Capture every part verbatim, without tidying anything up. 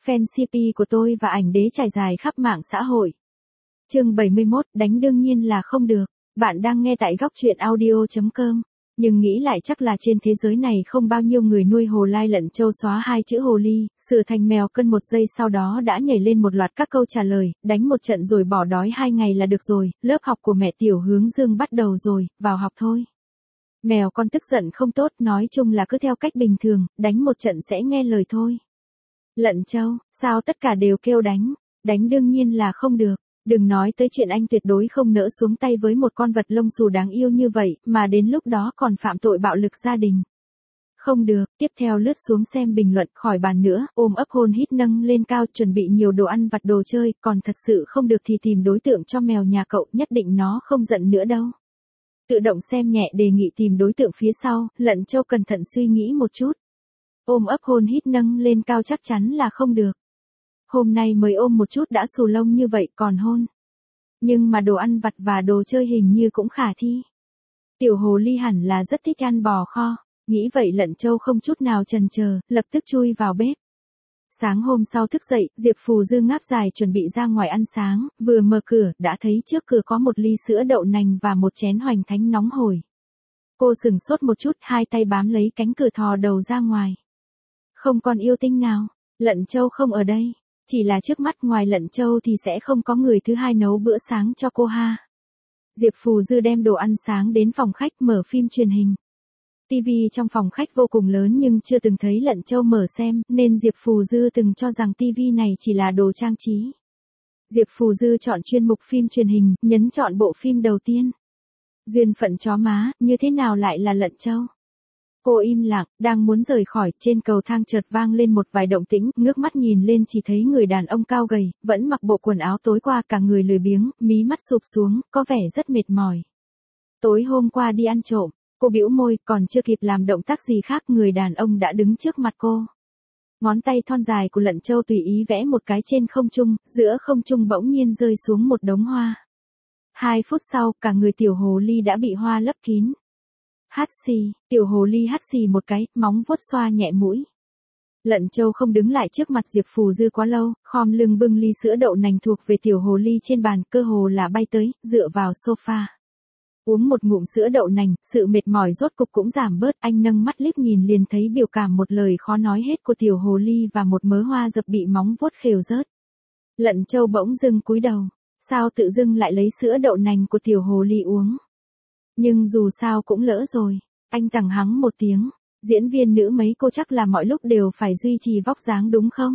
fan xê pê của tôi và ảnh đế trải dài khắp mạng xã hội. Chương bảy mươi mốt, đánh đương nhiên là không được. Bạn đang nghe tại góc truyện audio chấm com. Nhưng nghĩ lại chắc là trên thế giới này không bao nhiêu người nuôi hồ lai lận châu xóa hai chữ hồ ly, sửa thành mèo cân một giây sau đó đã nhảy lên một loạt các câu trả lời, đánh một trận rồi bỏ đói hai ngày là được rồi, lớp học của mẹ Tiểu Hướng Dương bắt đầu rồi, vào học thôi. Mèo con tức giận không tốt, nói chung là cứ theo cách bình thường, đánh một trận sẽ nghe lời thôi. Lận châu, sao tất cả đều kêu đánh, đánh đương nhiên là không được. Đừng nói tới chuyện anh tuyệt đối không nỡ xuống tay với một con vật lông xù đáng yêu như vậy, mà đến lúc đó còn phạm tội bạo lực gia đình. Không được, tiếp theo lướt xuống xem bình luận, khỏi bàn nữa, ôm ấp hôn hít nâng lên cao, chuẩn bị nhiều đồ ăn vặt đồ chơi, còn thật sự không được thì tìm đối tượng cho mèo nhà cậu, nhất định nó không giận nữa đâu. Tự động xem nhẹ đề nghị tìm đối tượng phía sau, Lận Châu cẩn thận suy nghĩ một chút. Ôm ấp hôn hít nâng lên cao chắc chắn là không được. Hôm nay mới ôm một chút đã xù lông như vậy còn hôn. Nhưng mà đồ ăn vặt và đồ chơi hình như cũng khả thi. Tiểu hồ ly hẳn là rất thích ăn bò kho. Nghĩ vậy Lận Châu không chút nào chần chờ, lập tức chui vào bếp. Sáng hôm sau thức dậy, Diệp Phù Dư ngáp dài chuẩn bị ra ngoài ăn sáng, vừa mở cửa, đã thấy trước cửa có một ly sữa đậu nành và một chén hoành thánh nóng hổi. Cô sừng sốt một chút, hai tay bám lấy cánh cửa thò đầu ra ngoài. Không còn yêu tinh nào, Lận Châu không ở đây. Chỉ là trước mắt ngoài Lận Châu thì sẽ không có người thứ hai nấu bữa sáng cho cô ha. Diệp Phù Dư đem đồ ăn sáng đến phòng khách mở phim truyền hình. Tivi trong phòng khách vô cùng lớn nhưng chưa từng thấy Lận Châu mở xem, nên Diệp Phù Dư từng cho rằng tivi này chỉ là đồ trang trí. Diệp Phù Dư chọn chuyên mục phim truyền hình, nhấn chọn bộ phim đầu tiên. Duyên phận chó má, như thế nào lại là Lận Châu? Cô im lặng, đang muốn rời khỏi, trên cầu thang chợt vang lên một vài động tĩnh, ngước mắt nhìn lên chỉ thấy người đàn ông cao gầy, vẫn mặc bộ quần áo tối qua cả người lười biếng, mí mắt sụp xuống, có vẻ rất mệt mỏi. Tối hôm qua đi ăn trộm, cô bĩu môi, còn chưa kịp làm động tác gì khác, người đàn ông đã đứng trước mặt cô. Ngón tay thon dài của Lận Châu tùy ý vẽ một cái trên không trung, giữa không trung bỗng nhiên rơi xuống một đống hoa. Hai phút sau, cả người tiểu hồ ly đã bị hoa lấp kín. Hắt xì, tiểu hồ ly hắt xì một cái, móng vuốt xoa nhẹ mũi. Lận Châu không đứng lại trước mặt Diệp Phù Dư quá lâu, khom lưng bưng ly sữa đậu nành thuộc về tiểu hồ ly trên bàn, cơ hồ là bay tới, dựa vào sofa. Uống một ngụm sữa đậu nành, sự mệt mỏi rốt cục cũng giảm bớt, anh nâng mắt liếc nhìn liền thấy biểu cảm một lời khó nói hết của tiểu hồ ly và một mớ hoa dập bị móng vuốt khều rớt. Lận Châu bỗng dưng cúi đầu, sao tự dưng lại lấy sữa đậu nành của tiểu hồ ly uống? Nhưng dù sao cũng lỡ rồi, anh tằng hắng một tiếng, diễn viên nữ mấy cô chắc là mọi lúc đều phải duy trì vóc dáng đúng không?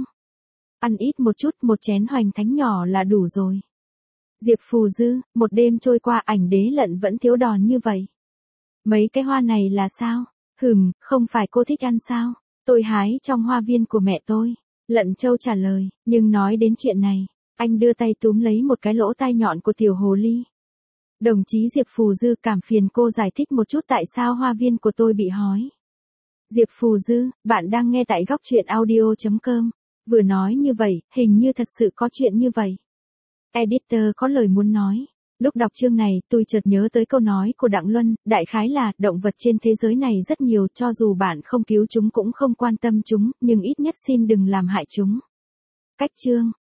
Ăn ít một chút, một chén hoành thánh nhỏ là đủ rồi. Diệp Phù Dư, một đêm trôi qua ảnh đế Lận vẫn thiếu đòn như vậy. Mấy cái hoa này là sao? Hừm, không phải cô thích ăn sao? Tôi hái trong hoa viên của mẹ tôi. Lận Châu trả lời, nhưng nói đến chuyện này, anh đưa tay túm lấy một cái lỗ tai nhọn của tiểu hồ ly. Đồng chí Diệp Phù Dư, cảm phiền cô giải thích một chút tại sao hoa viên của tôi bị hói. Diệp Phù Dư, bạn đang nghe tại góc truyện audio chấm com. Vừa nói như vậy, hình như thật sự có chuyện như vậy. Editor có lời muốn nói. Lúc đọc chương này, tôi chợt nhớ tới câu nói của Đặng Luân, đại khái là, động vật trên thế giới này rất nhiều, cho dù bạn không cứu chúng cũng không quan tâm chúng, nhưng ít nhất xin đừng làm hại chúng. Cách chương.